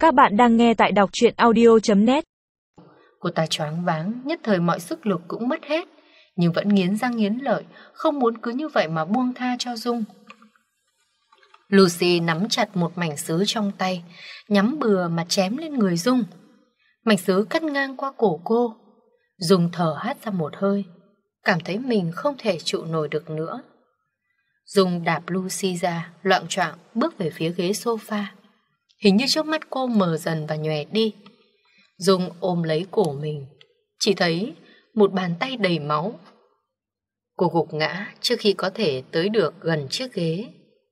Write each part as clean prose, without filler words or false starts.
Các bạn đang nghe tại đọc truyện audio.net. Cô ta choáng váng, nhất thời mọi sức lực cũng mất hết, nhưng vẫn nghiến răng nghiến lợi, không muốn cứ như vậy mà buông tha cho Dung. Lucy nắm chặt một mảnh sứ trong tay, nhắm bừa mà chém lên người Dung. Mảnh sứ cắt ngang qua cổ cô. Dung thở hắt ra một hơi, cảm thấy mình không thể trụ nổi được nữa. Dung đạp Lucy ra, loạng choạng bước về phía ghế sofa. Hình như trước mắt cô mờ dần và nhòe đi. Dung ôm lấy cổ mình, chỉ thấy một bàn tay đầy máu. Cô gục ngã trước khi có thể tới được gần chiếc ghế.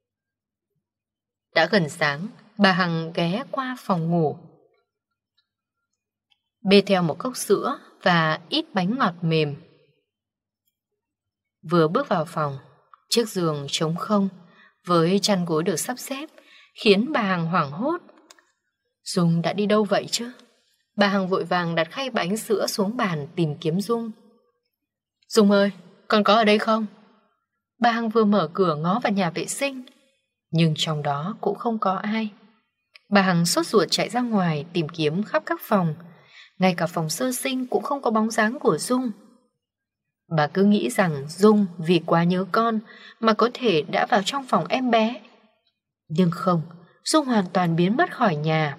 Đã gần sáng, bà Hằng ghé qua phòng ngủ, bê theo một cốc sữa và ít bánh ngọt mềm. Vừa bước vào phòng, chiếc giường trống không với chăn gối được sắp xếp khiến bà Hằng hoảng hốt. Dung đã đi đâu vậy chứ? Bà Hằng vội vàng đặt khay bánh sữa xuống bàn tìm kiếm Dung. Dung ơi, con có ở đây không? Bà Hằng vừa mở cửa ngó vào nhà vệ sinh, nhưng trong đó cũng không có ai. Bà Hằng sốt ruột chạy ra ngoài tìm kiếm khắp các phòng, ngay cả phòng sơ sinh cũng không có bóng dáng của Dung. Bà cứ nghĩ rằng Dung vì quá nhớ con mà có thể đã vào trong phòng em bé. Nhưng không, Dung hoàn toàn biến mất khỏi nhà.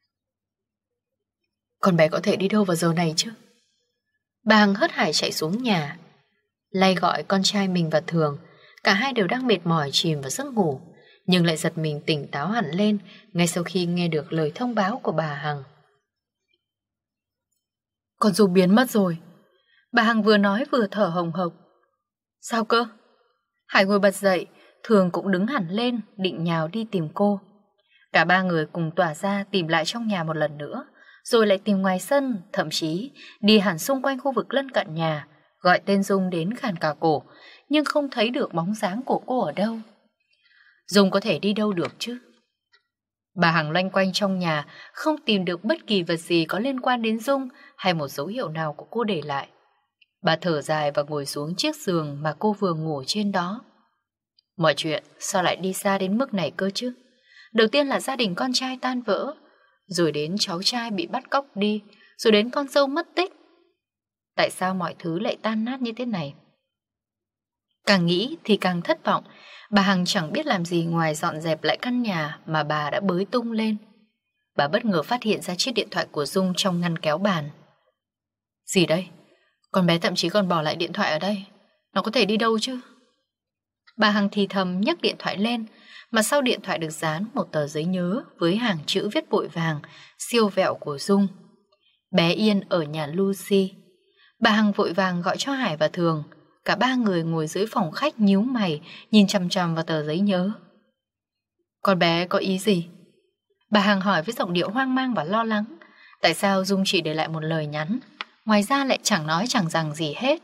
Con bé có thể đi đâu vào giờ này chứ? Bà Hằng hớt hải chạy xuống nhà, lay gọi con trai mình và Thường. Cả hai đều đang mệt mỏi chìm vào giấc ngủ, nhưng lại giật mình tỉnh táo hẳn lên ngay sau khi nghe được lời thông báo của bà Hằng. Con Dung biến mất rồi. Bà Hằng vừa nói vừa thở hồng hộc. Sao cơ? Hải ngồi bật dậy, Thường cũng đứng hẳn lên định nhào đi tìm cô. Cả ba người cùng tỏa ra tìm lại trong nhà một lần nữa, rồi lại tìm ngoài sân, thậm chí đi hẳn xung quanh khu vực lân cận nhà, gọi tên Dung đến khàn cả cổ, nhưng không thấy được bóng dáng của cô ở đâu. Dung có thể đi đâu được chứ? Bà Hằng loanh quanh trong nhà, không tìm được bất kỳ vật gì có liên quan đến Dung hay một dấu hiệu nào của cô để lại. Bà thở dài và ngồi xuống chiếc giường mà cô vừa ngủ trên đó. Mọi chuyện sao lại đi xa đến mức này cơ chứ? Đầu tiên là gia đình con trai tan vỡ, rồi đến cháu trai bị bắt cóc đi, rồi đến con dâu mất tích. Tại sao mọi thứ lại tan nát như thế này? Càng nghĩ thì càng thất vọng. Bà Hằng chẳng biết làm gì ngoài dọn dẹp lại căn nhà mà bà đã bới tung lên. Bà bất ngờ phát hiện ra chiếc điện thoại của Dung trong ngăn kéo bàn. Gì đây? Con bé thậm chí còn bỏ lại điện thoại ở đây. Nó có thể đi đâu chứ? Bà Hằng thì thầm nhấc điện thoại lên, mà sau điện thoại được dán một tờ giấy nhớ với hàng chữ viết vội vàng, siêu vẹo của Dung. Bé Yên ở nhà Lucy. Bà Hằng vội vàng gọi cho Hải và Thường. Cả ba người ngồi dưới phòng khách nhíu mày, nhìn chằm chằm vào tờ giấy nhớ. Con bé có ý gì? Bà Hằng hỏi với giọng điệu hoang mang và lo lắng. Tại sao Dung chỉ để lại một lời nhắn, ngoài ra lại chẳng nói chẳng rằng gì hết?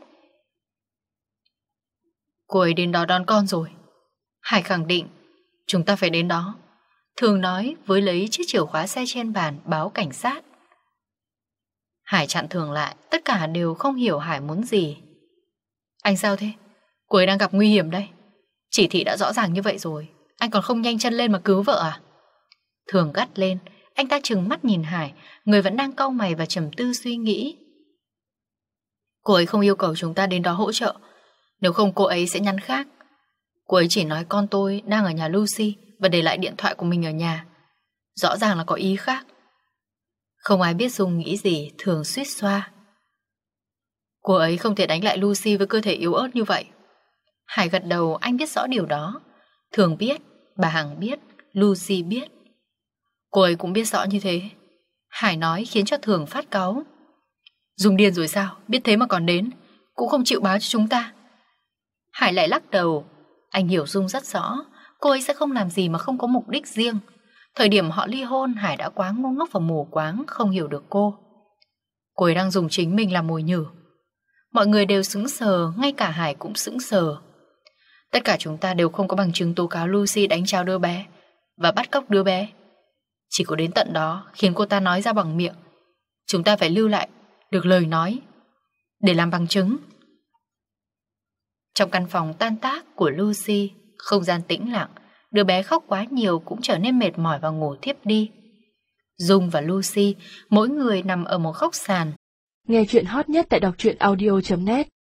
Cô ấy đến đó đón con rồi. Hải khẳng định chúng ta phải đến đó. Thường nói với lấy chiếc chìa khóa xe trên bàn báo cảnh sát. Hải chặn Thường lại. Tất cả đều không hiểu Hải muốn gì. Anh sao thế? Cô ấy đang gặp nguy hiểm đây. Chỉ thị đã rõ ràng như vậy rồi, anh còn không nhanh chân lên mà cứu vợ à? Thường gắt lên. Anh ta trừng mắt nhìn Hải, người vẫn đang cau mày và trầm tư suy nghĩ. Cô ấy không yêu cầu chúng ta đến đó hỗ trợ. Nếu không cô ấy sẽ nhắn khác. Cô ấy chỉ nói con tôi đang ở nhà Lucy và để lại điện thoại của mình ở nhà. Rõ ràng là có ý khác. Không ai biết Dung nghĩ gì. Thường suýt xoa. Cô ấy không thể đánh lại Lucy với cơ thể yếu ớt như vậy. Hải gật đầu. Anh biết rõ điều đó. Thường biết, bà Hằng biết, Lucy biết. Cô ấy cũng biết rõ như thế. Hải nói khiến cho Thường phát cáu. Dung điên rồi sao? Biết thế mà còn đến, cũng không chịu báo cho chúng ta. Hải lại lắc đầu. Anh hiểu Dung rất rõ. Cô ấy sẽ không làm gì mà không có mục đích riêng. Thời điểm họ ly hôn, Hải đã quá ngu ngốc và mù quáng, không hiểu được cô. Cô ấy đang dùng chính mình làm mồi nhử. Mọi người đều sững sờ, ngay cả Hải cũng sững sờ. Tất cả chúng ta đều không có bằng chứng tố cáo Lucy đánh trao đứa bé và bắt cóc đứa bé. Chỉ có đến tận đó khiến cô ta nói ra bằng miệng. Chúng ta phải lưu lại được lời nói để làm bằng chứng. Trong căn phòng tan tác của Lucy, không gian tĩnh lặng. Đứa bé khóc quá nhiều cũng trở nên mệt mỏi và ngủ thiếp đi. Dung và Lucy, mỗi người nằm ở một góc sàn. Nghe chuyện hot nhất tại đọc truyện audio.net